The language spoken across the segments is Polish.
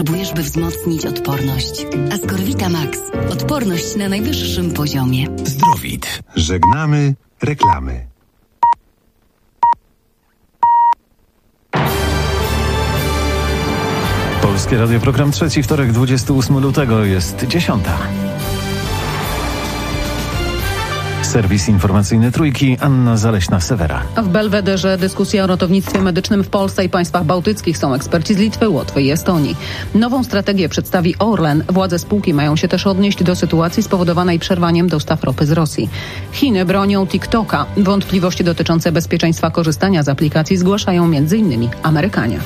potrzebujesz, by wzmocnić odporność. Ascorvita Max. Odporność na najwyższym poziomie. Zdrowit. Żegnamy reklamy. Polskie Radio, program trzeci, wtorek, 28 lutego, jest 10. Serwis informacyjny Trójki, Anna Zaleśna-Sewera. W Belwederze dyskusja o ratownictwie medycznym w Polsce i państwach bałtyckich. Są eksperci z Litwy, Łotwy i Estonii. Nową strategię przedstawi Orlen. Władze spółki mają się też odnieść do sytuacji spowodowanej przerwaniem dostaw ropy z Rosji. Chiny bronią TikToka. Wątpliwości dotyczące bezpieczeństwa korzystania z aplikacji zgłaszają m.in. Amerykanie.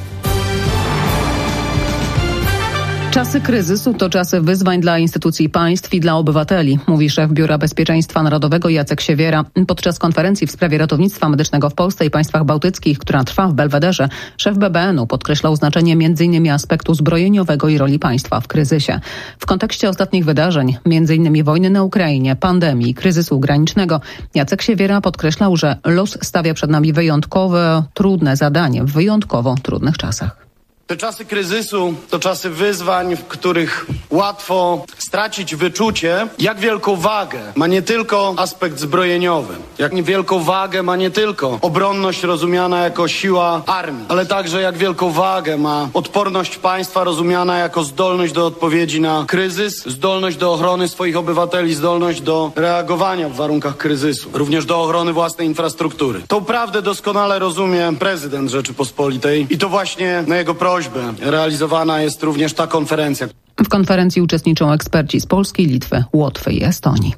Czasy kryzysu to czasy wyzwań dla instytucji państw i dla obywateli, mówi szef Biura Bezpieczeństwa Narodowego Jacek Siewiera. Podczas konferencji w sprawie ratownictwa medycznego w Polsce i państwach bałtyckich, która trwa w Belwederze, szef BBN-u podkreślał znaczenie m.in. aspektu zbrojeniowego i roli państwa w kryzysie. W kontekście ostatnich wydarzeń, m.in. wojny na Ukrainie, pandemii, kryzysu granicznego, Jacek Siewiera podkreślał, że los stawia przed nami wyjątkowo trudne zadanie w wyjątkowo trudnych czasach. Te czasy kryzysu to czasy wyzwań, w których łatwo stracić wyczucie, jak wielką wagę ma nie tylko aspekt zbrojeniowy, jak wielką wagę ma nie tylko obronność rozumiana jako siła armii, ale także jak wielką wagę ma odporność państwa rozumiana jako zdolność do odpowiedzi na kryzys, zdolność do ochrony swoich obywateli, zdolność do reagowania w warunkach kryzysu, również do ochrony własnej infrastruktury. Tą prawdę doskonale rozumie prezydent Rzeczypospolitej i to właśnie na jego prośbę realizowana jest również ta konferencja. W konferencji uczestniczą eksperci z Polski, Litwy, Łotwy i Estonii.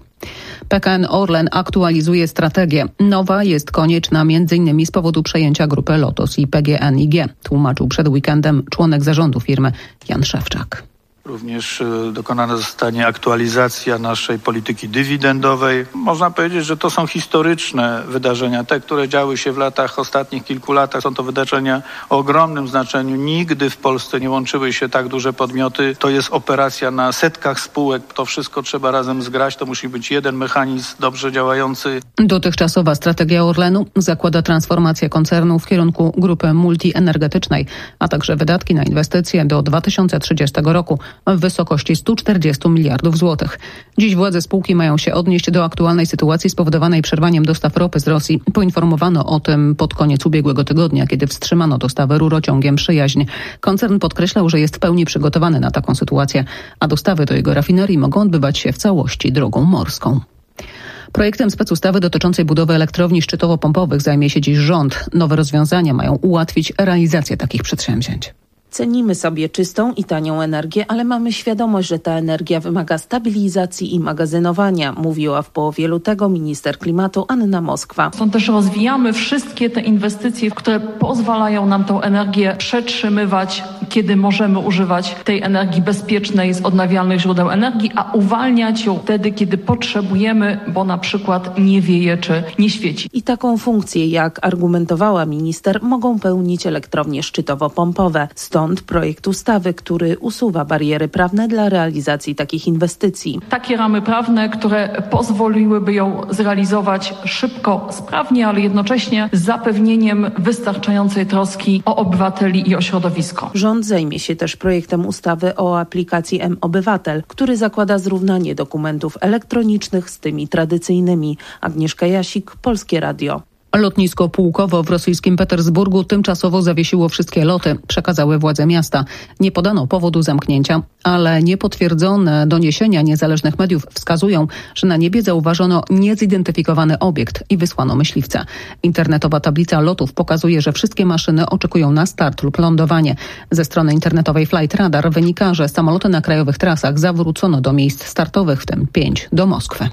PKN Orlen aktualizuje strategię. Nowa jest konieczna m.in. z powodu przejęcia grupy Lotos i PGNiG, tłumaczył przed weekendem członek zarządu firmy Jan Szewczak. Również dokonana zostanie aktualizacja naszej polityki dywidendowej. Można powiedzieć, że to są historyczne wydarzenia. Te, które działy się w ostatnich kilku latach, są to wydarzenia o ogromnym znaczeniu. Nigdy w Polsce nie łączyły się tak duże podmioty. To jest operacja na setkach spółek. To wszystko trzeba razem zgrać. To musi być jeden mechanizm dobrze działający. Dotychczasowa strategia Orlenu zakłada transformację koncernu w kierunku grupy multienergetycznej, a także wydatki na inwestycje do 2030 roku w wysokości 140 miliardów złotych. Dziś władze spółki mają się odnieść do aktualnej sytuacji spowodowanej przerwaniem dostaw ropy z Rosji. Poinformowano o tym pod koniec ubiegłego tygodnia, kiedy wstrzymano dostawy rurociągiem Przyjaźń. Koncern podkreślał, że jest w pełni przygotowany na taką sytuację, a dostawy do jego rafinerii mogą odbywać się w całości drogą morską. Projektem specustawy dotyczącej budowy elektrowni szczytowo-pompowych zajmie się dziś rząd. Nowe rozwiązania mają ułatwić realizację takich przedsięwzięć. Cenimy sobie czystą i tanią energię, ale mamy świadomość, że ta energia wymaga stabilizacji i magazynowania, mówiła w połowie lutego minister klimatu Anna Moskwa. Stąd też rozwijamy wszystkie te inwestycje, które pozwalają nam tą energię przetrzymywać, kiedy możemy używać tej energii bezpiecznej z odnawialnych źródeł energii, a uwalniać ją wtedy, kiedy potrzebujemy, bo na przykład nie wieje czy nie świeci. I taką funkcję, jak argumentowała minister, mogą pełnić elektrownie szczytowo-pompowe. Stąd projekt ustawy, który usuwa bariery prawne dla realizacji takich inwestycji. Takie ramy prawne, które pozwoliłyby ją zrealizować szybko, sprawnie, ale jednocześnie z zapewnieniem wystarczającej troski o obywateli i o środowisko. Rząd zajmie się też projektem ustawy o aplikacji mObywatel, który zakłada zrównanie dokumentów elektronicznych z tymi tradycyjnymi. Agnieszka Jasik, Polskie Radio. Lotnisko Pułkowo w rosyjskim Petersburgu tymczasowo zawiesiło wszystkie loty, przekazały władze miasta. Nie podano powodu zamknięcia, ale niepotwierdzone doniesienia niezależnych mediów wskazują, że na niebie zauważono niezidentyfikowany obiekt i wysłano myśliwca. Internetowa tablica lotów pokazuje, że wszystkie maszyny oczekują na start lub lądowanie. Ze strony internetowej Flight Radar wynika, że samoloty na krajowych trasach zawrócono do miejsc startowych, w tym 5 do Moskwy.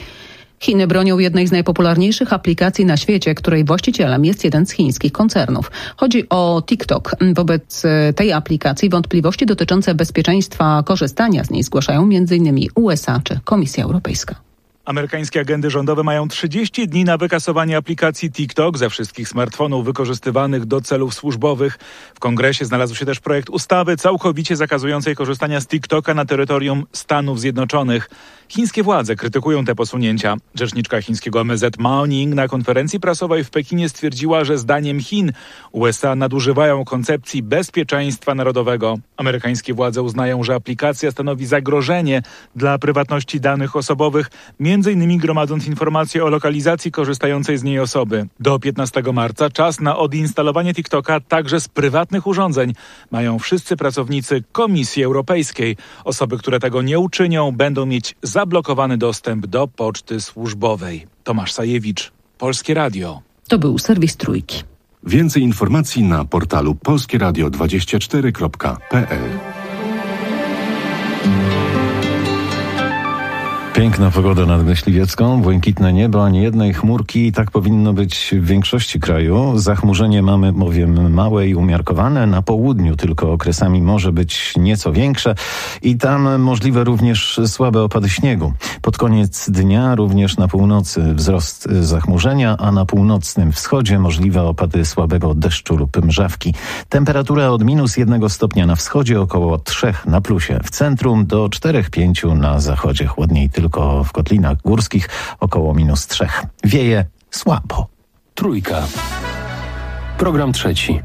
Chiny bronią jednej z najpopularniejszych aplikacji na świecie, której właścicielem jest jeden z chińskich koncernów. Chodzi o TikTok. Wobec tej aplikacji wątpliwości dotyczące bezpieczeństwa korzystania z niej zgłaszają m.in. USA czy Komisja Europejska. Amerykańskie agendy rządowe mają 30 dni na wykasowanie aplikacji TikTok ze wszystkich smartfonów wykorzystywanych do celów służbowych. W Kongresie znalazł się też projekt ustawy całkowicie zakazującej korzystania z TikToka na terytorium Stanów Zjednoczonych. Chińskie władze krytykują te posunięcia. Rzeczniczka chińskiego MSZ Mao Ning na konferencji prasowej w Pekinie stwierdziła, że zdaniem Chin USA nadużywają koncepcji bezpieczeństwa narodowego. Amerykańskie władze uznają, że aplikacja stanowi zagrożenie dla prywatności danych osobowych, m.in. gromadząc informacje o lokalizacji korzystającej z niej osoby. Do 15 marca czas na odinstalowanie TikToka także z prywatnych urządzeń mają wszyscy pracownicy Komisji Europejskiej. Osoby, które tego nie uczynią, będą mieć zablokowany dostęp do poczty służbowej. Tomasz Sajewicz, Polskie Radio. To był serwis Trójki. Więcej informacji na portalu polskieradio24.pl. Piękna pogoda nad Myśliwiecką, błękitne niebo, ani jednej chmurki. Tak powinno być w większości kraju. Zachmurzenie mamy bowiem małe i umiarkowane. Na południu tylko okresami może być nieco większe i tam możliwe również słabe opady śniegu. Pod koniec dnia również na północy wzrost zachmurzenia, a na północnym wschodzie możliwe opady słabego deszczu lub mrzawki. Temperatura od -1 stopnia na wschodzie, około 3 na plusie. W centrum do 4-5 na zachodzie, chłodniej tylko w kotlinach górskich, około -3. Wieje słabo. Trójka. Program trzeci.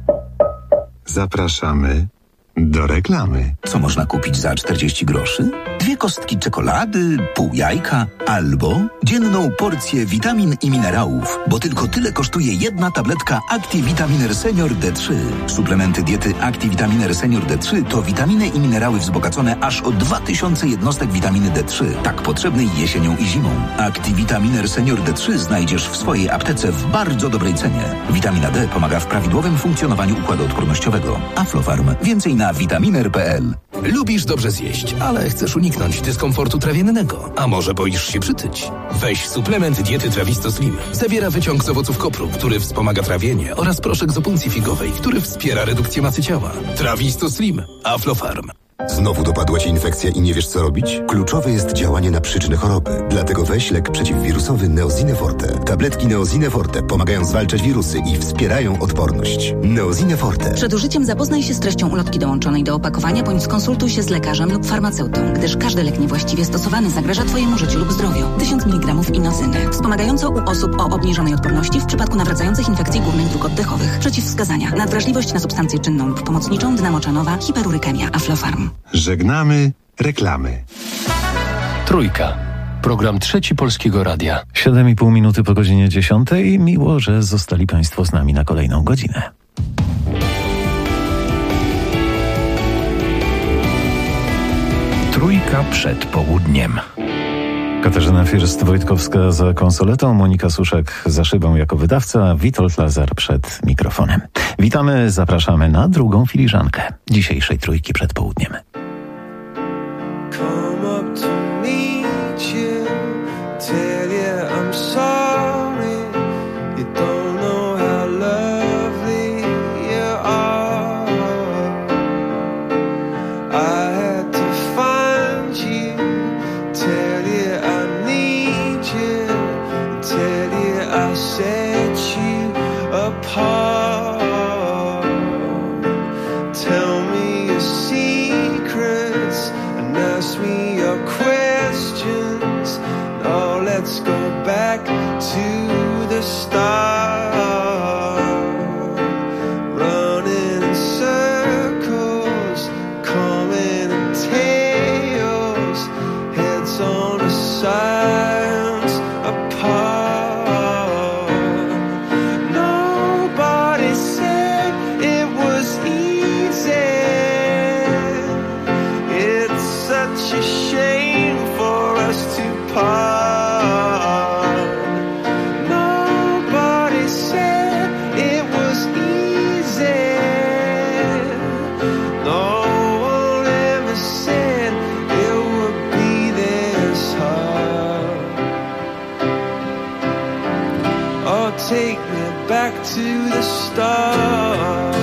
Zapraszamy do reklamy. Co można kupić za 40 groszy? 2 kostki czekolady, pół jajka albo dzienną porcję witamin i minerałów, bo tylko tyle kosztuje jedna tabletka Activitaminer Senior D3. Suplementy diety Activitaminer Senior D3 to witaminy i minerały wzbogacone aż o 2000 jednostek witaminy D3, tak potrzebnej jesienią i zimą. Activitaminer Senior D3 znajdziesz w swojej aptece w bardzo dobrej cenie. Witamina D pomaga w prawidłowym funkcjonowaniu układu odpornościowego. Aflofarm. Więcej na vitaminer.pl. Lubisz dobrze zjeść, ale chcesz uniknąć dyskomfortu trawiennego. A może boisz się przytyć? Weź suplement diety Trawisto Slim. Zawiera wyciąg z owoców kopru, który wspomaga trawienie, oraz proszek z opuncji figowej, który wspiera redukcję masy ciała. Trawisto Slim. Aflofarm. Znowu dopadła Cię infekcja i nie wiesz, co robić? Kluczowe jest działanie na przyczynę choroby. Dlatego weź lek przeciwwirusowy Neosine Forte. Tabletki Neosine Forte pomagają zwalczać wirusy i wspierają odporność. Neosine Forte. Przed użyciem zapoznaj się z treścią ulotki dołączonej do opakowania bądź skonsultuj się z lekarzem lub farmaceutą, gdyż każdy lek niewłaściwie stosowany zagraża Twojemu życiu lub zdrowiu. 1000 mg inozyny. Wspomagająco u osób o obniżonej odporności w przypadku nawracających infekcji górnych dróg oddechowych. Przeciwwskazania. Nadwrażliwość na substancję czynną lub pomocniczą, dnamoczanowa, hiperurykemia, Aflofarm. Żegnamy reklamy. Trójka. Program trzeci Polskiego Radia. 7,5 minuty po godzinie 10. Miło, że zostali Państwo z nami na kolejną godzinę. Trójka przed południem. Katarzyna First-Wojtkowska za konsoletą, Monika Suszek za szybą jako wydawca, a Witold Lazar przed mikrofonem. Witamy, zapraszamy na drugą filiżankę dzisiejszej Trójki przed południem. Come up to meet you, tell you I'm sorry, you don't know how lovely you are. I had to find you, tell you I need you, tell you I set you apart. Tell me your secrets and ask me your questions. Now let's go back to the start. Running in circles, coming in tails, heads on the sides apart. Nobody said it was easy. It's such a shame for us to part. Nobody said it was easy. No one ever said it would be this hard. Oh, take me back to the start.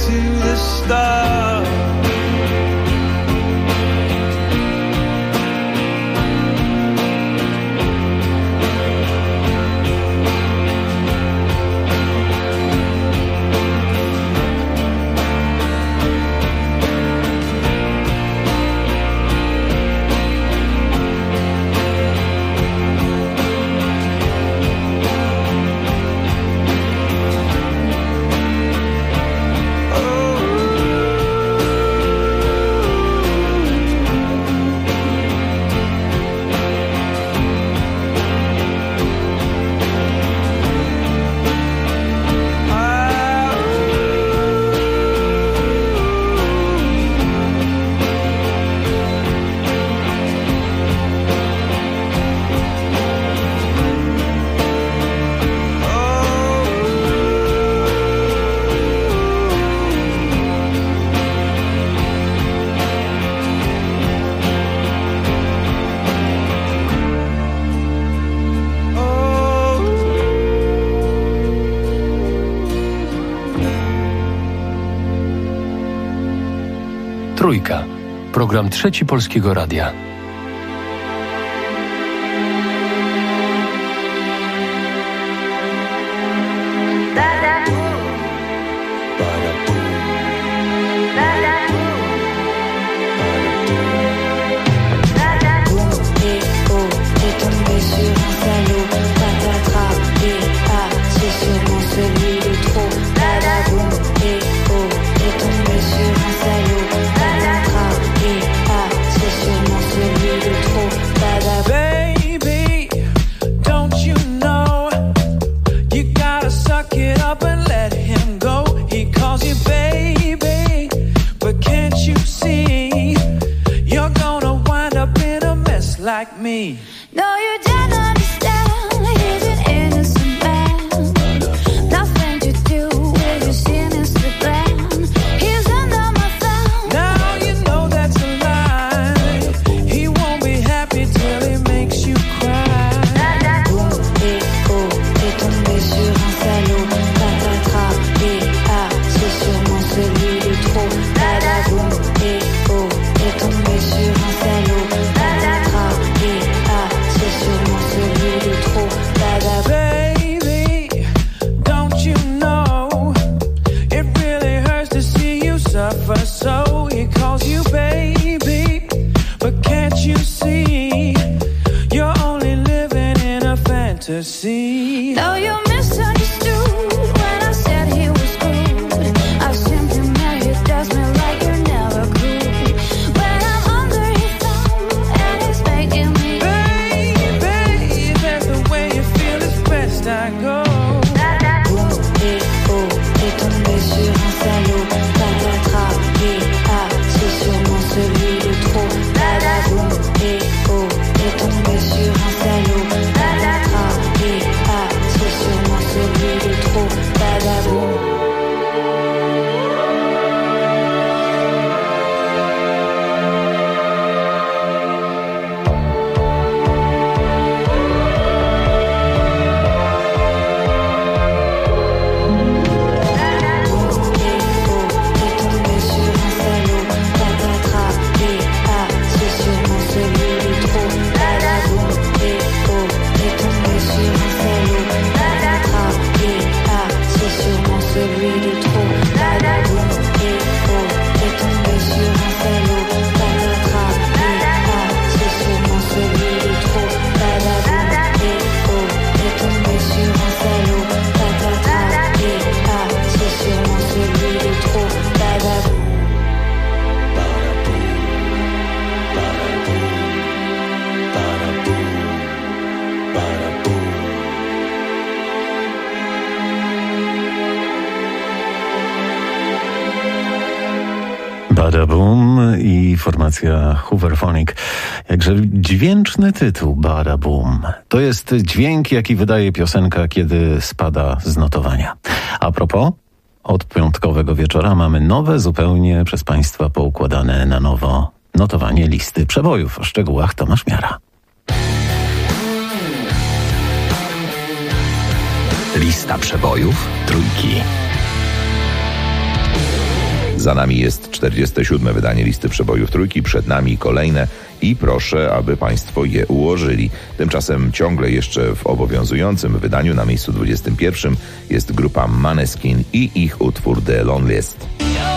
to the stars. Trójka. Program Trzeci Polskiego Radia. Like me. No, you don't understand. He's an innocent man. Nothing to do with your sinister plan. He's under my thumb. Now you know that's a lie. He won't be happy till he makes you cry. Boum et oh, t'es tombé sur un salaud. Patatras et ah, c'est sûrement celui de trop. Boum et oh, t'es tombé sur un salaud. Baby, don't you know it really hurts to see you suffer? So he calls you baby, but can't you see you're only living in a fantasy? No, you misunderstood when I said he was good. I simply meant he does me like you never could. When I'm under his thumb and he's making me, baby, that's the way you feel. It's best I go. Boum et oh, t'es tombé sur un salaud. Patatras et ah, c'est sûrement celui de trop. Boum et oh, t'es tombé sur un salaud. Patatras et ah, c'est sûrement celui de trop. Boum. Badaboom i formacja Hooverphonic. Jakże dźwięczny tytuł, Badaboom. To jest dźwięk, jaki wydaje piosenka, kiedy spada z notowania. A propos, od piątkowego wieczora mamy nowe, zupełnie przez Państwa poukładane na nowo notowanie listy przebojów. O szczegółach Tomasz Miara. Lista przebojów Trójki. Za nami jest 47. wydanie listy przebojów trójki, przed nami kolejne i proszę, aby Państwo je ułożyli. Tymczasem ciągle jeszcze w obowiązującym wydaniu na miejscu 21 jest grupa Måneskin i ich utwór The Loneliest.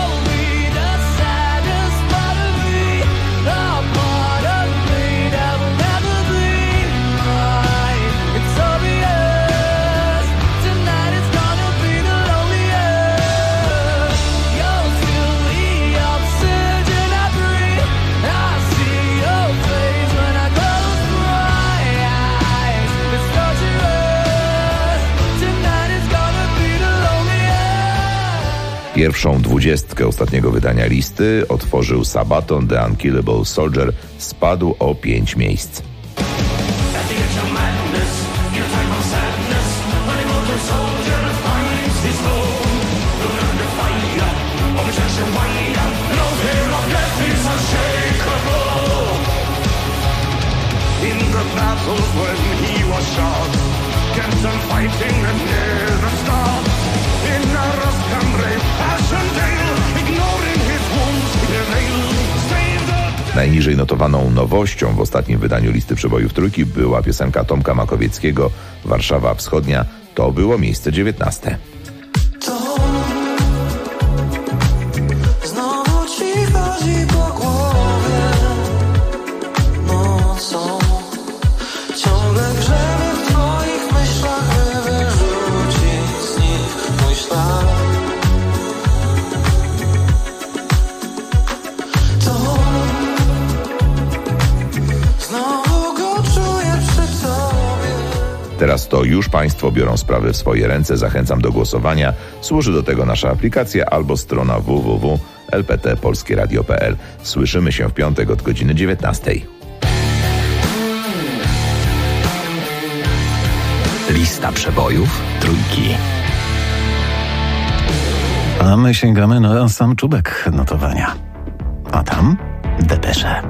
Pierwszą 20 ostatniego wydania listy otworzył Sabaton The Unkillable Soldier, spadł o 5 miejsc. Najniżej notowaną nowością w ostatnim wydaniu listy przebojów trójki była piosenka Tomka Makowieckiego Warszawa Wschodnia. To było miejsce 19. Teraz to już Państwo biorą sprawy w swoje ręce. Zachęcam do głosowania. Służy do tego nasza aplikacja albo strona www.lptpolskieradio.pl. Słyszymy się w piątek od godziny 19. Lista przebojów trójki. A my sięgamy na sam czubek notowania. A tam depesze.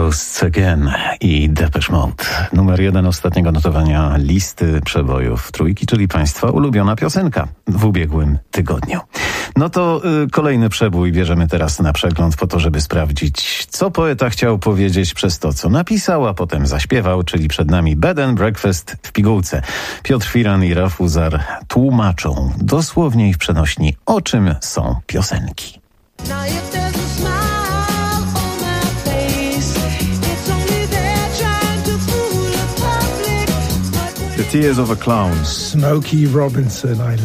Ghosts Again i Depeche Mode. Numer 1 ostatniego notowania listy przebojów trójki, czyli Państwa ulubiona piosenka w ubiegłym tygodniu. No to kolejny przebój bierzemy teraz na przegląd po to, żeby sprawdzić, co poeta chciał powiedzieć przez to, co napisał, a potem zaśpiewał, czyli przed nami Bed and Breakfast w pigułce. Piotr Firan i Raf Uzar tłumaczą dosłownie i w przenośni, o czym są piosenki. The Tears of a Clown. Smokey Robinson. I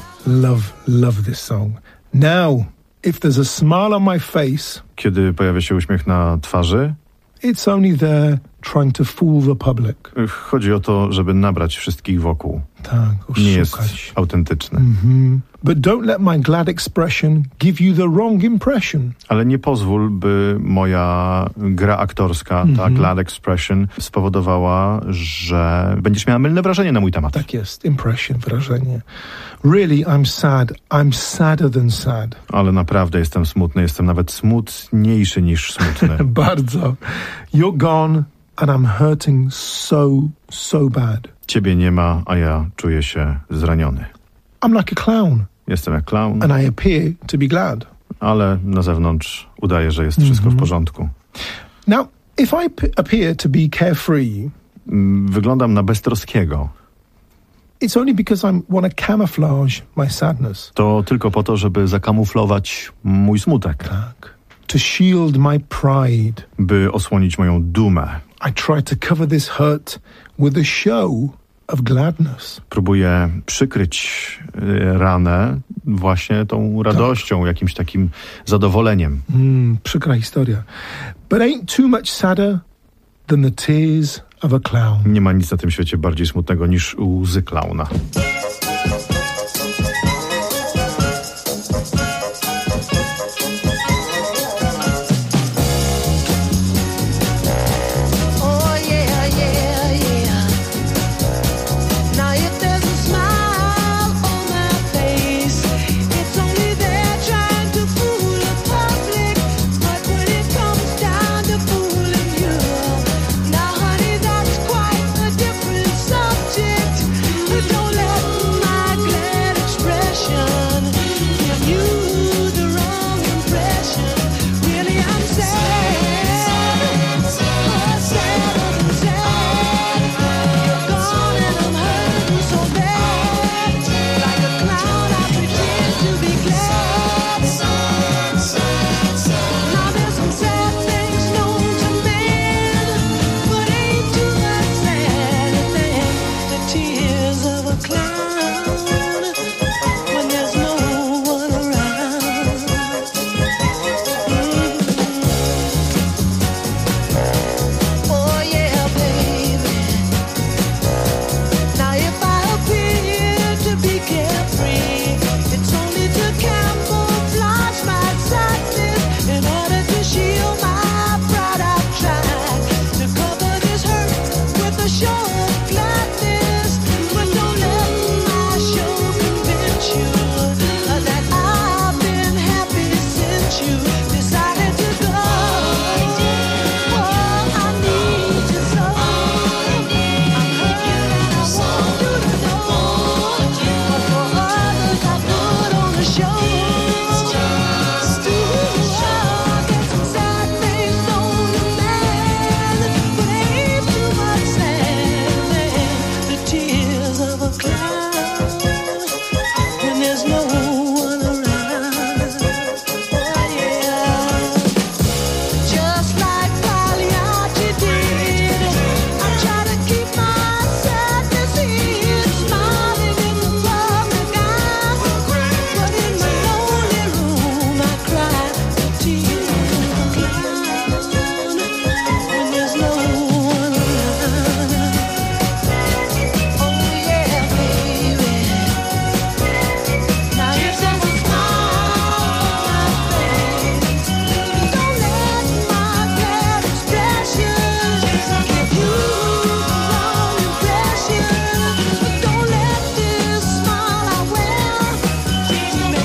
love this song. Now, if there's a smile on my face, kiedy pojawia się uśmiech na twarzy, it's only there trying to fool the public. Chodzi o to, żeby nabrać wszystkich wokół. Tak, oszukać. Nie jest autentyczny. But don't let my glad expression give you the wrong impression. Ale nie pozwól, by moja gra aktorska, ta glad expression, spowodowała, że będziesz miała mylne wrażenie na mój temat. Tak jest, impression, wrażenie. Really, I'm sad. I'm sadder than sad. Ale naprawdę jestem smutny, jestem nawet smutniejszy niż smutny. Bardzo. You're gone and I'm hurting so bad. Ciebie nie ma, a ja czuję się zraniony. I'm like a clown. Jestem jak clown. And I appear to be glad. Ale na zewnątrz udaje, że jest wszystko w porządku. Now, if I appear to be carefree, wyglądam na beztroskiego. It's only because I want to camouflage my sadness. To tylko po to, żeby zakamuflować mój smutek. Tak. To shield my pride. By osłonić moją dumę. I try to cover this hurt with a show of gladness. Próbuję przykryć ranę właśnie tą radością, jakimś takim zadowoleniem. Przykra historia. But ain't too much sadder than the tears of a clown. Nie ma nic na tym świecie bardziej smutnego niż łzy klauna.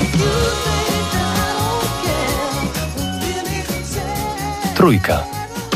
Trójka.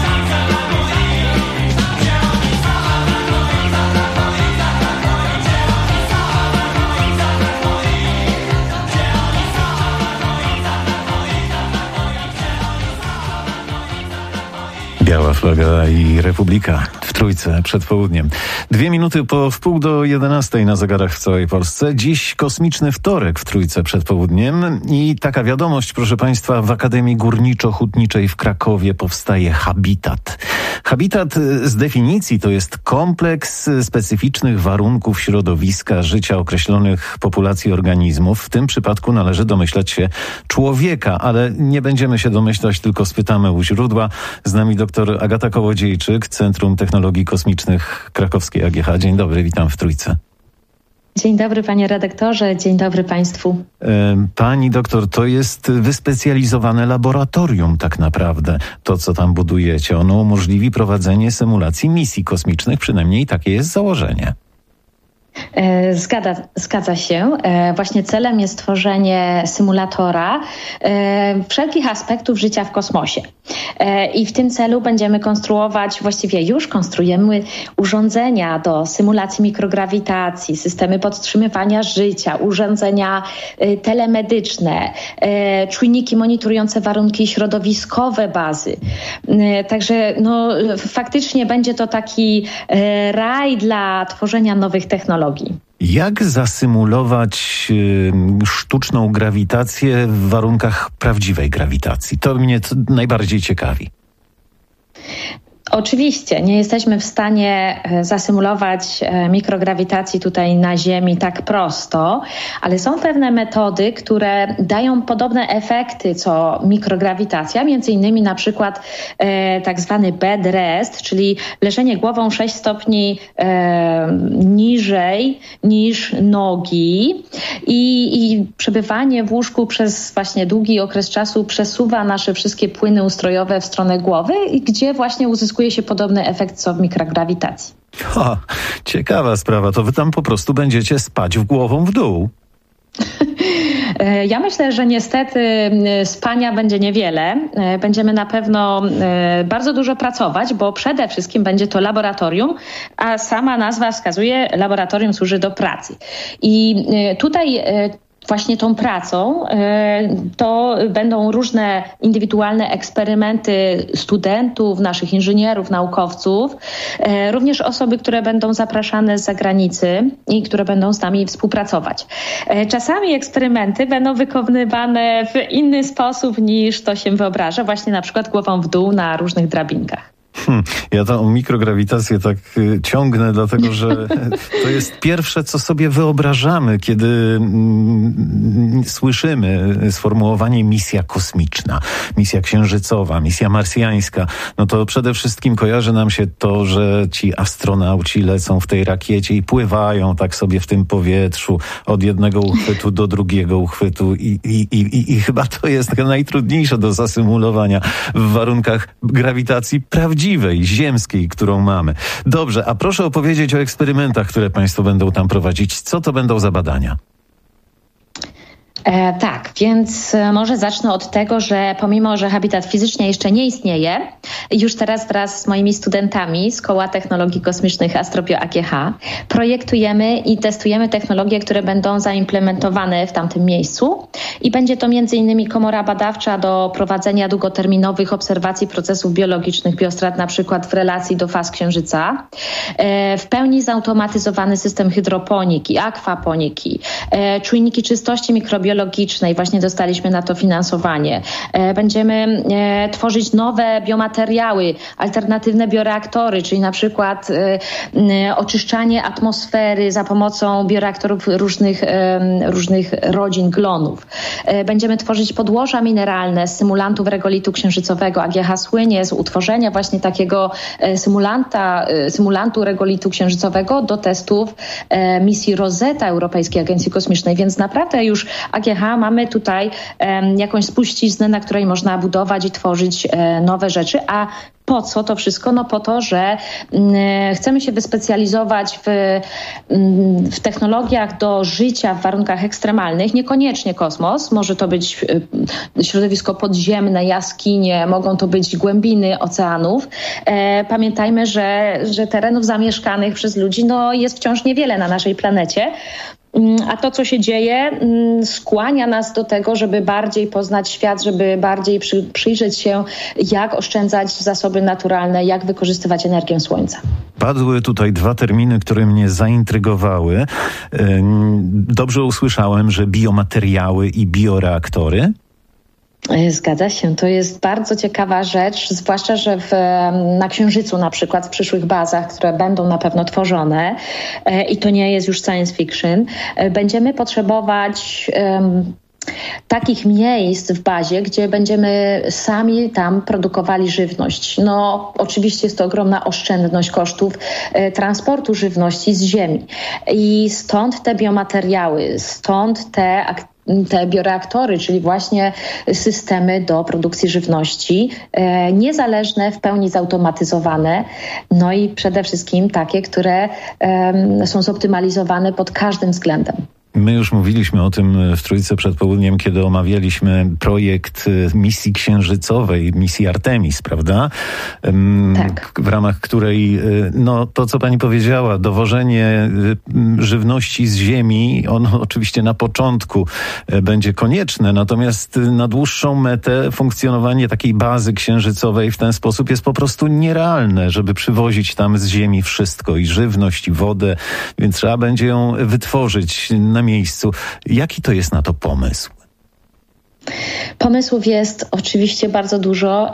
Biała flaga i Republika w Trójce przed południem. 2 minuty po 10:30 na zegarach w całej Polsce. Dziś kosmiczny wtorek w Trójce przed południem i taka wiadomość, proszę Państwa, w Akademii Górniczo-Hutniczej w Krakowie powstaje Habitat. Habitat z definicji to jest kompleks specyficznych warunków środowiska życia określonych populacji organizmów. W tym przypadku należy domyślać się człowieka, ale nie będziemy się domyślać, tylko spytamy u źródła. Z nami dr Agata Kołodziejczyk, Centrum Technologii Kosmicznych Krakowskiej AGH. Dzień dobry, witam w Trójce. Dzień dobry panie redaktorze, dzień dobry państwu. Pani doktor, to jest wyspecjalizowane laboratorium tak naprawdę. To, co tam budujecie, ono umożliwi prowadzenie symulacji misji kosmicznych, przynajmniej takie jest założenie. Zgadza się. Właśnie celem jest tworzenie symulatora wszelkich aspektów życia w kosmosie. I w tym celu będziemy konstruować, właściwie już konstruujemy urządzenia do symulacji mikrograwitacji, systemy podtrzymywania życia, urządzenia telemedyczne, czujniki monitorujące warunki środowiskowe bazy. Także faktycznie będzie to taki raj dla tworzenia nowych technologii. Jak zasymulować sztuczną grawitację w warunkach prawdziwej grawitacji? To mnie najbardziej ciekawi. Oczywiście nie jesteśmy w stanie zasymulować mikrograwitacji tutaj na Ziemi tak prosto, ale są pewne metody, które dają podobne efekty co mikrograwitacja, między innymi na przykład tak zwany bed rest, czyli leżenie głową 6 stopni niżej niż nogi i przebywanie w łóżku przez właśnie długi okres czasu przesuwa nasze wszystkie płyny ustrojowe w stronę głowy, gdzie właśnie uzyskuje się podobny efekt co w mikrograwitacji. Ciekawa sprawa. To wy tam po prostu będziecie spać głową w dół. Ja myślę, że niestety spania będzie niewiele. Będziemy na pewno bardzo dużo pracować, bo przede wszystkim będzie to laboratorium, a sama nazwa wskazuje, laboratorium służy do pracy. I tutaj właśnie tą pracą to będą różne indywidualne eksperymenty studentów, naszych inżynierów, naukowców, również osoby, które będą zapraszane z zagranicy i które będą z nami współpracować. Czasami eksperymenty będą wykonywane w inny sposób niż to się wyobraża, właśnie na przykład głową w dół na różnych drabinkach. Ja tą mikrograwitację tak ciągnę, dlatego że to jest pierwsze, co sobie wyobrażamy, kiedy słyszymy sformułowanie misja kosmiczna, misja księżycowa, misja marsjańska. No to przede wszystkim kojarzy nam się to, że ci astronauci lecą w tej rakiecie i pływają tak sobie w tym powietrzu od jednego uchwytu do drugiego uchwytu i chyba to jest najtrudniejsze do zasymulowania w warunkach grawitacji prawdziwej, ziemskiej, którą mamy. Dobrze, a proszę opowiedzieć o eksperymentach, które państwo będą tam prowadzić. Co to będą za badania? Tak, więc może zacznę od tego, że pomimo, że habitat fizycznie jeszcze nie istnieje, już teraz wraz z moimi studentami z Koła Technologii Kosmicznych Astropio AGH projektujemy i testujemy technologie, które będą zaimplementowane w tamtym miejscu i będzie to m.in. komora badawcza do prowadzenia długoterminowych obserwacji procesów biologicznych biostrat, na przykład w relacji do faz Księżyca, w pełni zautomatyzowany system hydroponiki, akwaponiki, czujniki czystości mikrobiologicznej, właśnie dostaliśmy na to finansowanie. Będziemy tworzyć nowe biomateriały, alternatywne bioreaktory, czyli na przykład oczyszczanie atmosfery za pomocą bioreaktorów różnych rodzin glonów. Będziemy tworzyć podłoża mineralne z symulantów regolitu księżycowego. AGH słynie z utworzenia właśnie takiego symulantu regolitu księżycowego do testów misji Rosetta Europejskiej Agencji Kosmicznej, więc naprawdę już AGH mamy tutaj jakąś spuściznę, na której można budować i tworzyć nowe rzeczy, a po co to wszystko? No po to, że chcemy się wyspecjalizować w technologiach do życia w warunkach ekstremalnych, niekoniecznie kosmos, może to być środowisko podziemne, jaskinie, mogą to być głębiny oceanów. Pamiętajmy, że terenów zamieszkanych przez ludzi jest wciąż niewiele na naszej planecie. A to, co się dzieje, skłania nas do tego, żeby bardziej poznać świat, żeby bardziej przyjrzeć się, jak oszczędzać zasoby naturalne, jak wykorzystywać energię słońca. Padły tutaj dwa terminy, które mnie zaintrygowały. Dobrze usłyszałem, że biomateriały i bioreaktory? Zgadza się. To jest bardzo ciekawa rzecz, zwłaszcza, że na Księżycu na przykład w przyszłych bazach, które będą na pewno tworzone i to nie jest już science fiction, będziemy potrzebować takich miejsc w bazie, gdzie będziemy sami tam produkowali żywność. No oczywiście jest to ogromna oszczędność kosztów transportu żywności z ziemi. I stąd te biomateriały, stąd te bioreaktory, czyli właśnie systemy do produkcji żywności, niezależne, w pełni zautomatyzowane, no i przede wszystkim takie, które są zoptymalizowane pod każdym względem. My już mówiliśmy o tym w Trójce przed południem, kiedy omawialiśmy projekt misji księżycowej, misji Artemis, prawda? Tak. W ramach której, no to co pani powiedziała, dowożenie żywności z ziemi, ono oczywiście na początku będzie konieczne, natomiast na dłuższą metę funkcjonowanie takiej bazy księżycowej w ten sposób jest po prostu nierealne, żeby przywozić tam z ziemi wszystko, i żywność, i wodę, więc trzeba będzie ją wytworzyć na miejscu. Jaki to jest na to pomysł? Pomysłów jest oczywiście bardzo dużo.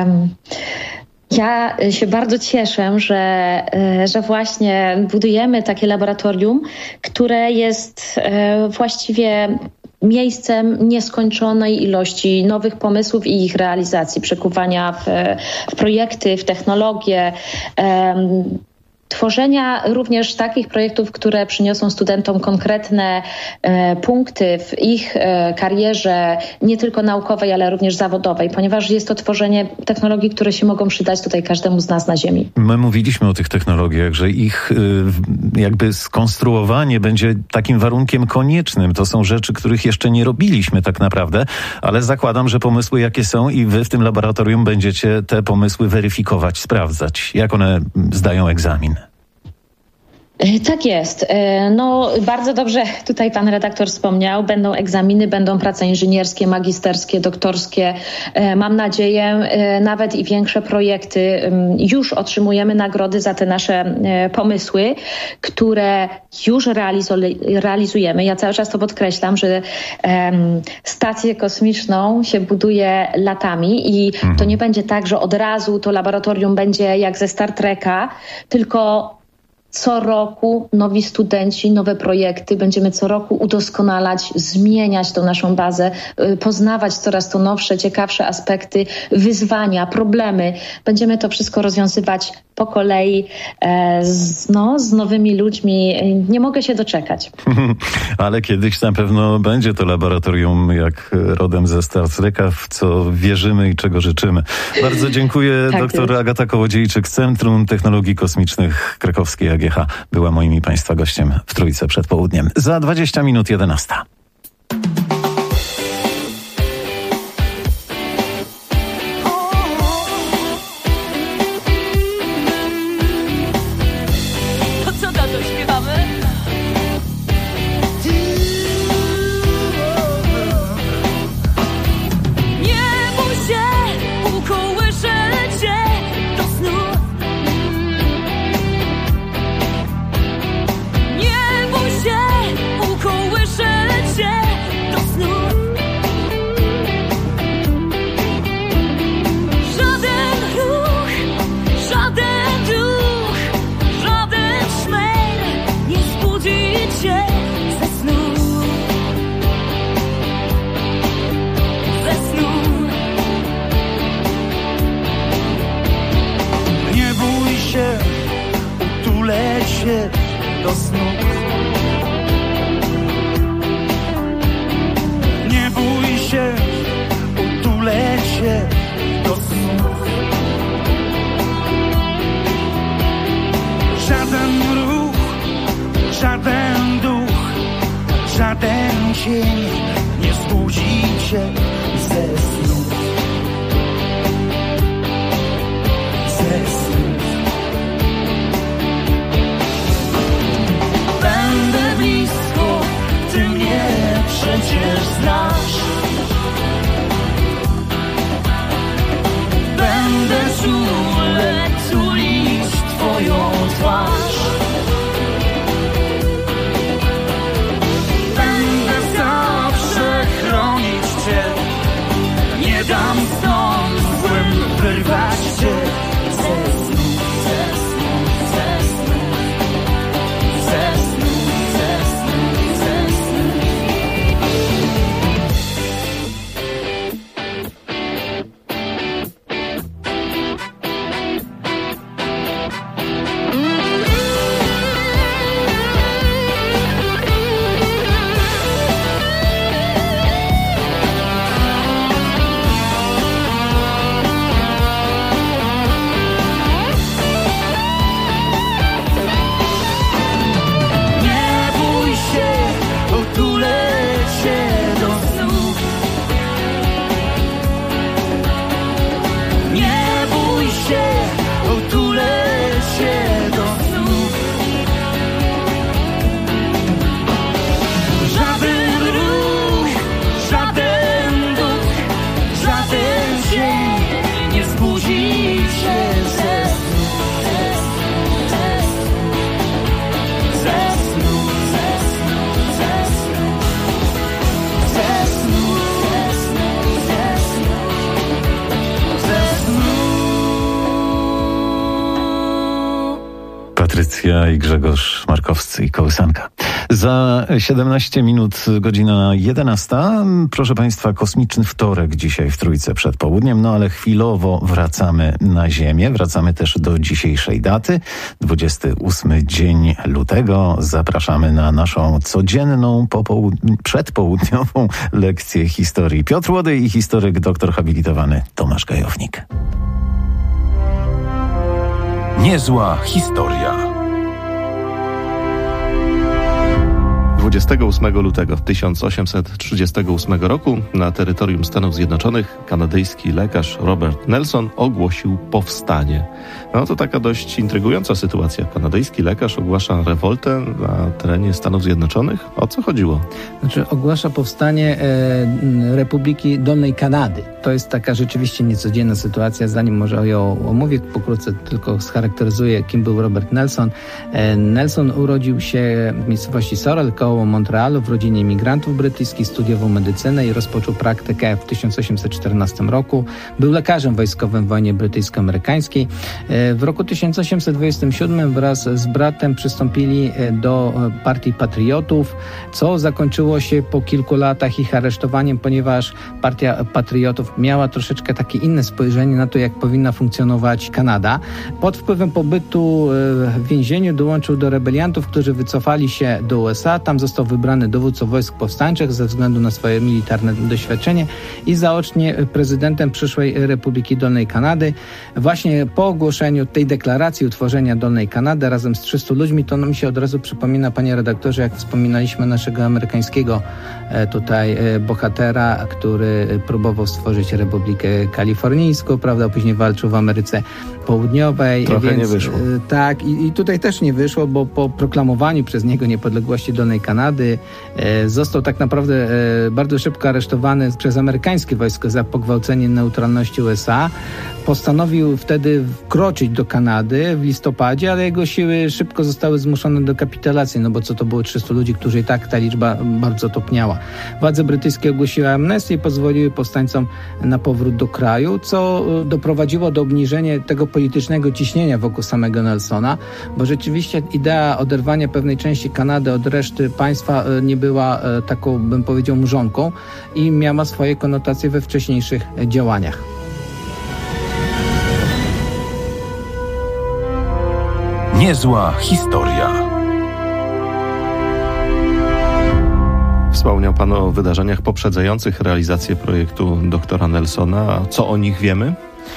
Ja się bardzo cieszę, że właśnie budujemy takie laboratorium, które jest właściwie miejscem nieskończonej ilości nowych pomysłów i ich realizacji, przekuwania w projekty, w technologie, tworzenia również takich projektów, które przyniosą studentom konkretne punkty w ich karierze, nie tylko naukowej, ale również zawodowej, ponieważ jest to tworzenie technologii, które się mogą przydać tutaj każdemu z nas na Ziemi. My mówiliśmy o tych technologiach, że ich jakby skonstruowanie będzie takim warunkiem koniecznym. To są rzeczy, których jeszcze nie robiliśmy tak naprawdę, ale zakładam, że pomysły jakie są i wy w tym laboratorium będziecie te pomysły weryfikować, sprawdzać, jak one zdają egzamin. Tak jest. No bardzo dobrze tutaj pan redaktor wspomniał. Będą egzaminy, będą prace inżynierskie, magisterskie, doktorskie. Mam nadzieję nawet i większe projekty. Już otrzymujemy nagrody za te nasze pomysły, które już realizujemy. Ja cały czas to podkreślam, że stację kosmiczną się buduje latami i to nie będzie tak, że od razu to laboratorium będzie jak ze Star Treka, tylko co roku nowi studenci, nowe projekty. Będziemy co roku udoskonalać, zmieniać tą naszą bazę, poznawać coraz to nowsze, ciekawsze aspekty, wyzwania, problemy. Będziemy to wszystko rozwiązywać po kolei z nowymi ludźmi. Nie mogę się doczekać. Ale kiedyś na pewno będzie to laboratorium jak rodem ze Star Treka, w co wierzymy i czego życzymy. Bardzo dziękuję. Tak, doktor Agata Kołodziejczyk z Centrum Technologii Kosmicznych Krakowskiej AGH była moim i państwa gościem w Trójce przed południem. Za 20 minut 11. Do snu. Nie bój się, utulę się do snu. Żaden ruch, żaden duch, żaden cień nie zbudzi cię ze snu. Ze snu. Będę blisko, ty mnie przecież znasz. Będę czule tulić twoją twarz. Będę zawsze chronić cię. audycja i Grzegorz Markowski i Kołysanka. Za 17 minut, godzina 11. Proszę Państwa, kosmiczny wtorek dzisiaj w Trójce przed południem, no ale chwilowo wracamy na Ziemię. Wracamy też do dzisiejszej daty, 28 dzień lutego. Zapraszamy na naszą codzienną przedpołudniową lekcję historii. Piotr Łodej i historyk, doktor habilitowany Tomasz Gajownik. Niezła historia. 28 lutego 1838 roku na terytorium Stanów Zjednoczonych kanadyjski lekarz Robert Nelson ogłosił powstanie. No to taka dość intrygująca sytuacja. Kanadyjski lekarz ogłasza rewoltę na terenie Stanów Zjednoczonych. O co chodziło? Znaczy ogłasza powstanie Republiki Dolnej Kanady. To jest taka rzeczywiście niecodzienna sytuacja. Zanim może ją omówię, pokrótce tylko scharakteryzuję, kim był Robert Nelson. Nelson urodził się w miejscowości Sorel koło Montrealu w rodzinie imigrantów brytyjskich, studiował medycynę i rozpoczął praktykę w 1814 roku. Był lekarzem wojskowym w wojnie brytyjsko-amerykańskiej. W roku 1827 wraz z bratem przystąpili do Partii Patriotów, co zakończyło się po kilku latach ich aresztowaniem, ponieważ Partia Patriotów miała troszeczkę takie inne spojrzenie na to, jak powinna funkcjonować Kanada. Pod wpływem pobytu w więzieniu dołączył do rebeliantów, którzy wycofali się do USA. Tam został wybrany dowódcą wojsk powstańczych ze względu na swoje militarne doświadczenie i zaocznie prezydentem przyszłej Republiki Dolnej Kanady. Właśnie po ogłoszeniu tej deklaracji utworzenia Dolnej Kanady razem z 300 ludźmi, to mi się od razu przypomina, panie redaktorze, jak wspominaliśmy naszego amerykańskiego tutaj bohatera, który próbował stworzyć Republikę Kalifornijską, prawda, później walczył w Ameryce Południowej. Trochę więc, nie wyszło. Tak, i tutaj też nie wyszło, bo po proklamowaniu przez niego niepodległości Dolnej Kanady został tak naprawdę bardzo szybko aresztowany przez amerykańskie wojsko za pogwałcenie neutralności USA. Postanowił wtedy wkroczyć do Kanady w listopadzie, ale jego siły szybko zostały zmuszone do kapitulacji, no bo co to było 300 ludzi, którzy i tak ta liczba bardzo topniała. Władze brytyjskie ogłosiły amnestię i pozwoliły powstańcom na powrót do kraju, co doprowadziło do obniżenia tego politycznego ciśnienia wokół samego Nelsona, bo rzeczywiście idea oderwania pewnej części Kanady od reszty państwa nie była taką, bym powiedział, mrzonką i miała swoje konotacje we wcześniejszych działaniach. Niezła historia. Wspomniał Pan o wydarzeniach poprzedzających realizację projektu doktora Nelsona. Co o nich wiemy?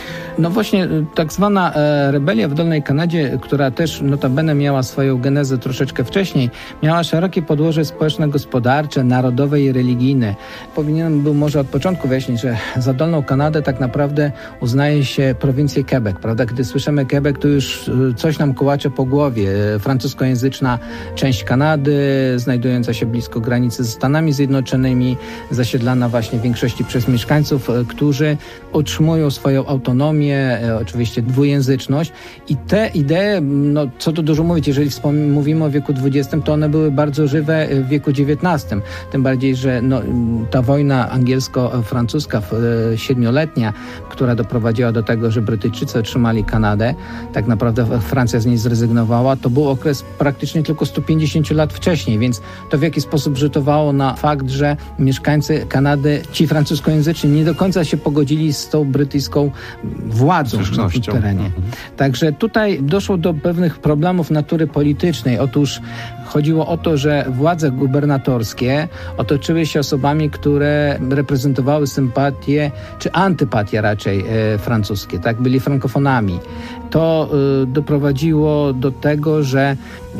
No właśnie, tak zwana rebelia w Dolnej Kanadzie, która też notabene miała swoją genezę troszeczkę wcześniej, miała szerokie podłoże społeczno-gospodarcze, narodowe i religijne. Powinienem był może od początku wyjaśnić, że za Dolną Kanadę tak naprawdę uznaje się prowincję Quebec, prawda? Gdy słyszymy Quebec, to już coś nam kołacze po głowie. Francuskojęzyczna część Kanady, znajdująca się blisko granicy ze Stanami Zjednoczonymi, zasiedlana właśnie w większości przez mieszkańców, którzy otrzymują swoją autonomię, oczywiście dwujęzyczność i te idee, no co tu dużo mówić, jeżeli mówimy o wieku XX, to one były bardzo żywe w wieku XIX. Tym bardziej, że ta wojna angielsko-francuska siedmioletnia, która doprowadziła do tego, że Brytyjczycy otrzymali Kanadę, tak naprawdę Francja z niej zrezygnowała, to był okres praktycznie tylko 150 lat wcześniej, więc to w jakiś sposób rzutowało na fakt, że mieszkańcy Kanady, ci francuskojęzyczni, nie do końca się pogodzili z tą brytyjską władzą na tym terenie. Także tutaj doszło do pewnych problemów natury politycznej. Otóż chodziło o to, że władze gubernatorskie otoczyły się osobami, które reprezentowały sympatię, czy antypatie raczej francuskie, tak? Byli frankofonami. To doprowadziło do tego, że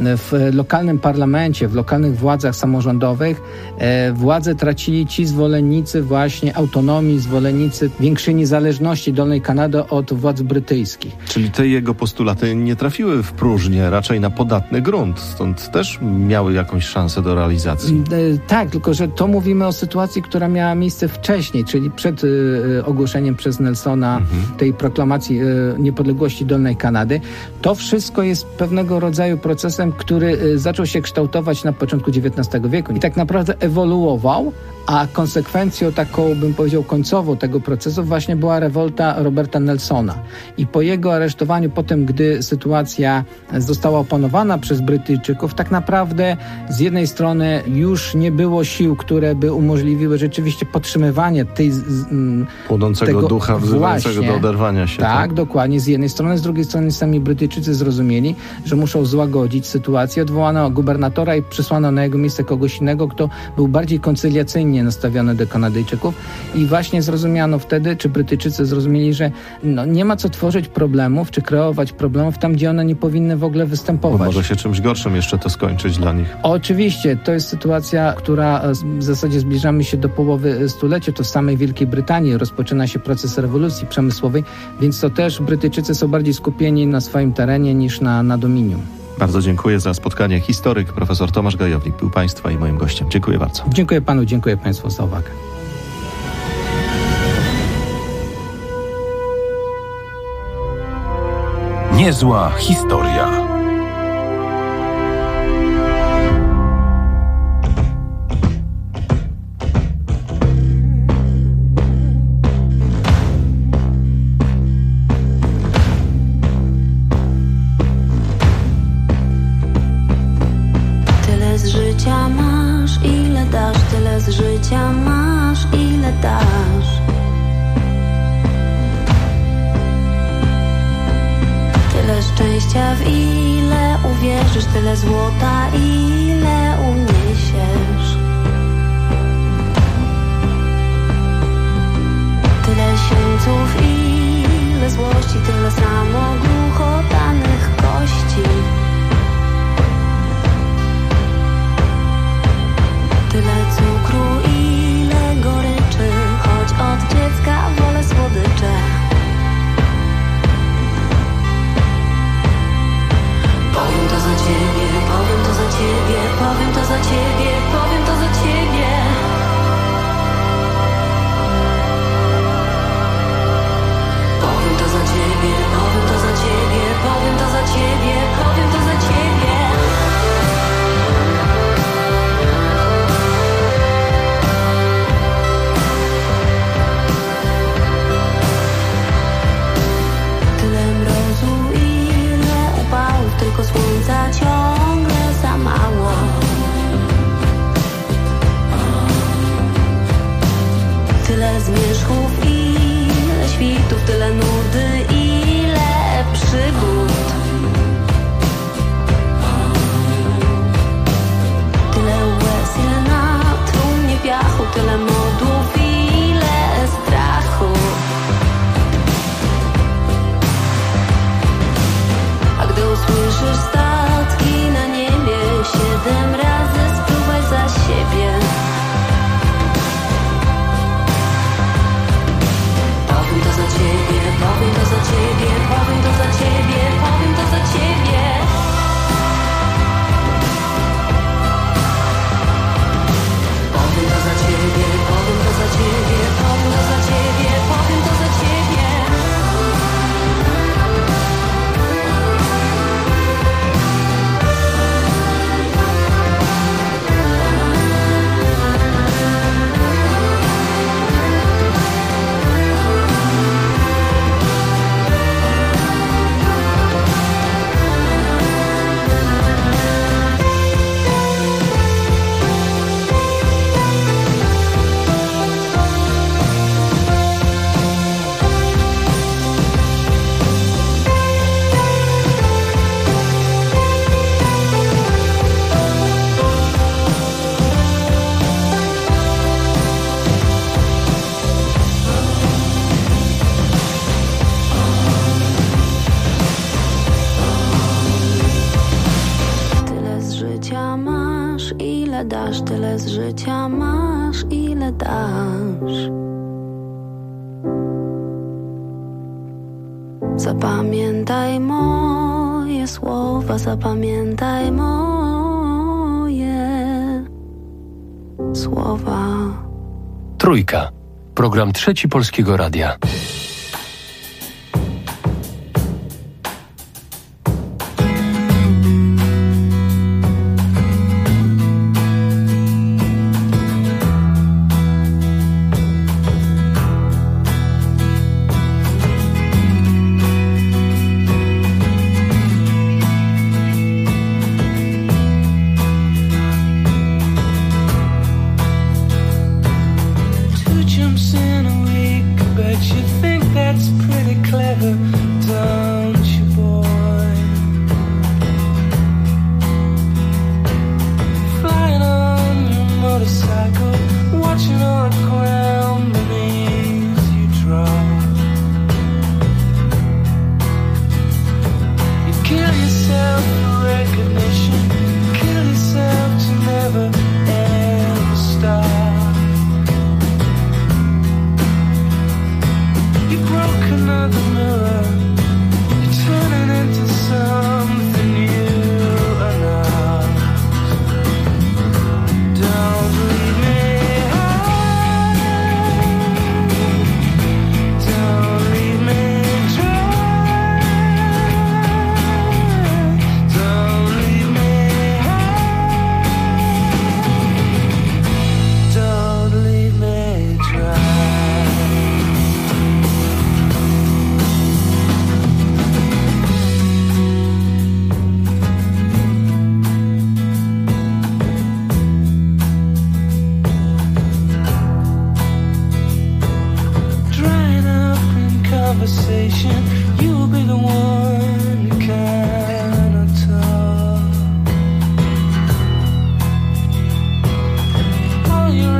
w lokalnym parlamencie, w lokalnych władzach samorządowych władzę tracili ci zwolennicy właśnie autonomii, zwolennicy większej niezależności Dolnej Kanady od władz brytyjskich. Czyli te jego postulaty nie trafiły w próżnię, raczej na podatny grunt, stąd też miały jakąś szansę do realizacji. Tak, tylko że to mówimy o sytuacji, która miała miejsce wcześniej, czyli przed ogłoszeniem przez Nelsona tej proklamacji niepodległości Dolnej Kanady. To wszystko jest pewnego rodzaju procesem, który zaczął się kształtować na początku XIX wieku i tak naprawdę ewoluował, a konsekwencją taką, bym powiedział, końcową tego procesu właśnie była rewolta Roberta Nelsona. I po jego aresztowaniu, potem gdy sytuacja została opanowana przez Brytyjczyków, tak naprawdę z jednej strony już nie było sił, które by umożliwiły rzeczywiście podtrzymywanie tej płonącego ducha wzywającego do oderwania się. Tak, dokładnie, z jednej strony. Z drugiej strony sami Brytyjczycy zrozumieli, że muszą złagodzić sytuację. Odwołano gubernatora i przysłano na jego miejsce kogoś innego, kto był bardziej koncyliacyjnie nastawiony do Kanadyjczyków. I właśnie zrozumiano wtedy, czy Brytyjczycy zrozumieli, że nie ma co tworzyć problemów, czy kreować problemów tam, gdzie one nie powinny w ogóle występować. Bo może się czymś gorszym jeszcze to skończyć dla nich. Oczywiście, to jest sytuacja, która w zasadzie zbliżamy się do połowy stulecia. To w samej Wielkiej Brytanii rozpoczyna się proces rewolucji przemysłowej, więc to też Brytyjczycy są bardziej skupieni na swoim terenie niż na dominium. Bardzo dziękuję za spotkanie. Historyk profesor Tomasz Gajownik był Państwa i moim gościem. Dziękuję bardzo. Dziękuję Panu, dziękuję Państwu za uwagę. Niezła historia. Tyle z życia masz, ile dasz, tyle z życia masz, ile dasz. Tyle szczęścia, w ile uwierzysz, tyle złota, ile uniesiesz. Tyle sieńców, ile złości, tyle samo gruchotanych kości. Tyle cukru, ile goryczy, choć od dziecka wolę słodycze. Powiem to za ciebie, powiem to za ciebie, powiem to za ciebie, powiem to za ciebie. Powiem to za ciebie, powiem to za ciebie, powiem to za ciebie, powiem to za ciebie. Tyle mrozu, ile upałów, tylko słońca ciągle za mało. Tyle zmierzchów, ile świtów, tyle nudy, ile przygód. Tyle łez, ile na trumnie piachu, tyle modłów, ile strachu. A gdy usłyszysz statki na niebie, 7 razy spróbuj za siebie. Powiem to za ciebie, powiem to za ciebie, powiem to za ciebie, powiem to za ciebie. Powiem to za ciebie, powiem to za ciebie, powiem to za ciebie, powiem to za ciebie. Tyle z życia masz, ile dasz, tyle z życia masz, ile dasz. Zapamiętaj moje słowa, zapamiętaj moje słowa. Trójka. Program Trzeci Polskiego Radia.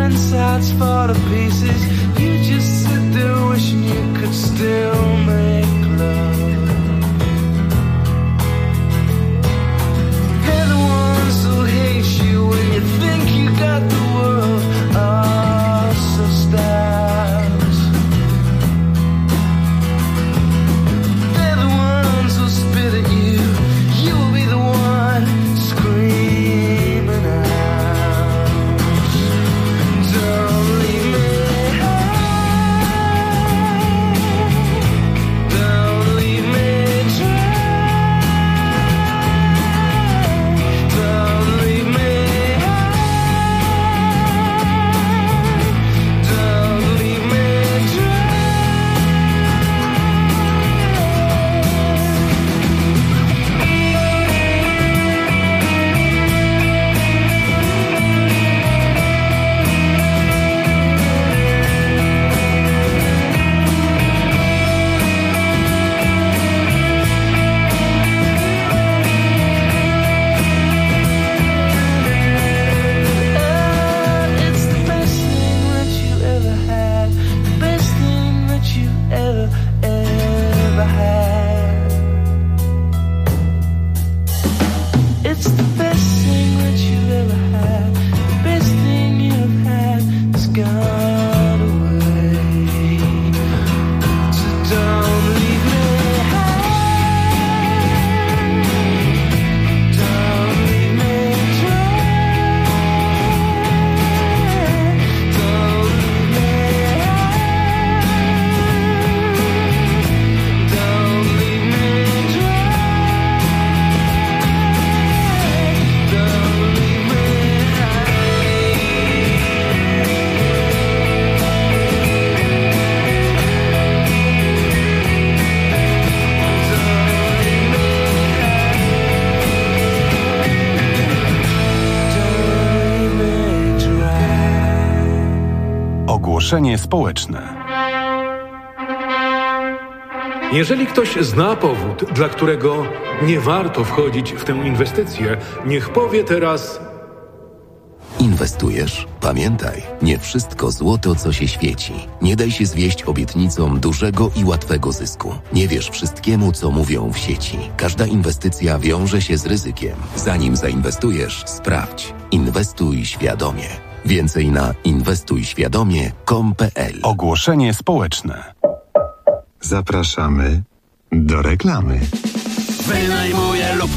insides fall to pieces. You just sit there wishing you could still make love. They're the ones who hate you when you think you got the world. Oh, so stars. They're the ones who spit at you. You will be the one screaming out. Don't leave me high. Don't leave me dry. Don't leave me high. Don't leave me dry. It's the best thing that you ever had. The best thing that you ever had. It's the best thing that you ever had. The best thing you've had has gone away. So don't leave me high. Don't leave me dry. Don't leave me high. Don't leave me dry. Don't leave me Ogłoszenie społeczne. Jeżeli ktoś zna powód, dla którego nie warto wchodzić w tę inwestycję, niech powie teraz: Inwestujesz? Pamiętaj, nie wszystko złoto, co się świeci. Nie daj się zwieść obietnicom dużego i łatwego zysku. Nie wierz wszystkiemu, co mówią w sieci. Każda inwestycja wiąże się z ryzykiem. Zanim zainwestujesz, sprawdź. Inwestuj świadomie. Więcej na inwestujświadomie.com.pl. Ogłoszenie społeczne. Zapraszamy do reklamy. Wynajmuję lub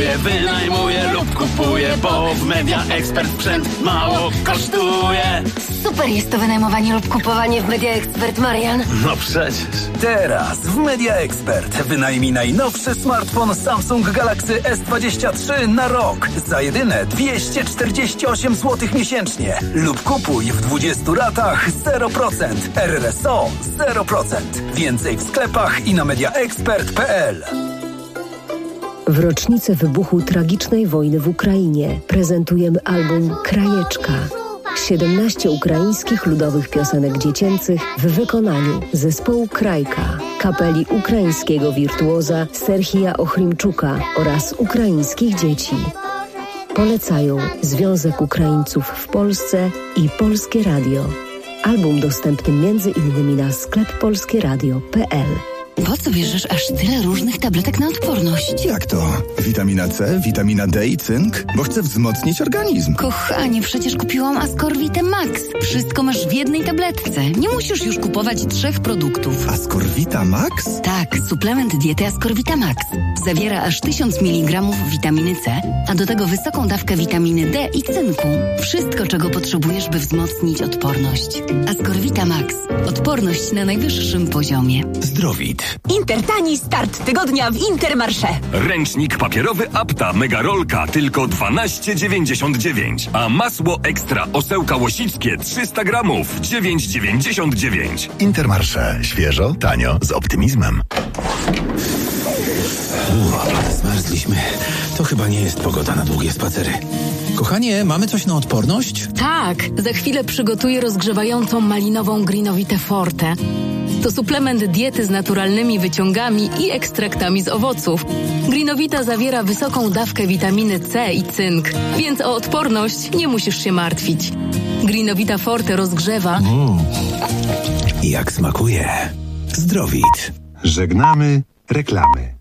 kupuję, bo w Media Expert sprzęt mało kosztuje. Super jest to wynajmowanie lub kupowanie w Media Expert, Marian. No przecież. Teraz w Media Expert wynajmij najnowszy smartfon Samsung Galaxy S23 na rok za jedyne 248 zł miesięcznie lub kupuj w 20 ratach 0%, RRSO 0%. Więcej w sklepach i na mediaexpert.pl. W rocznicę wybuchu tragicznej wojny w Ukrainie prezentujemy album Krajeczka. 17 ukraińskich ludowych piosenek dziecięcych w wykonaniu zespołu Krajka, kapeli ukraińskiego wirtuoza Serhija Ochrimczuka oraz ukraińskich dzieci. Polecają Związek Ukraińców w Polsce i Polskie Radio. Album dostępny m.in. na skleppolskieradio.pl. Po co bierzesz aż tyle różnych tabletek na odporność? Jak to? Witamina C, witamina D i cynk? Bo chcę wzmocnić organizm. Kochanie, przecież kupiłam Ascorvitę Max. Wszystko masz w jednej tabletce. Nie musisz już kupować 3 produktów. Ascorvita Max? Tak, suplement diety Ascorvita Max. Zawiera aż 1000 mg witaminy C, a do tego wysoką dawkę witaminy D i cynku. Wszystko, czego potrzebujesz, by wzmocnić odporność. Ascorvita Max. Odporność na najwyższym poziomie. Zdrowit. Intertani start tygodnia w Intermarché. Ręcznik papierowy Apta Megarolka tylko 12,99. A masło ekstra Osełka Łosickie 300 gramów 9,99. Intermarché. Świeżo, tanio, z optymizmem. Zmarzliśmy. To chyba nie jest pogoda na długie spacery. Kochanie, mamy coś na odporność? Tak, za chwilę przygotuję rozgrzewającą malinową Greenowitę Forte. To suplement diety z naturalnymi wyciągami i ekstraktami z owoców. Greenowita zawiera wysoką dawkę witaminy C i cynk, więc o odporność nie musisz się martwić. Greenovita Forte rozgrzewa. Jak smakuje. Zdrowit. Żegnamy reklamy.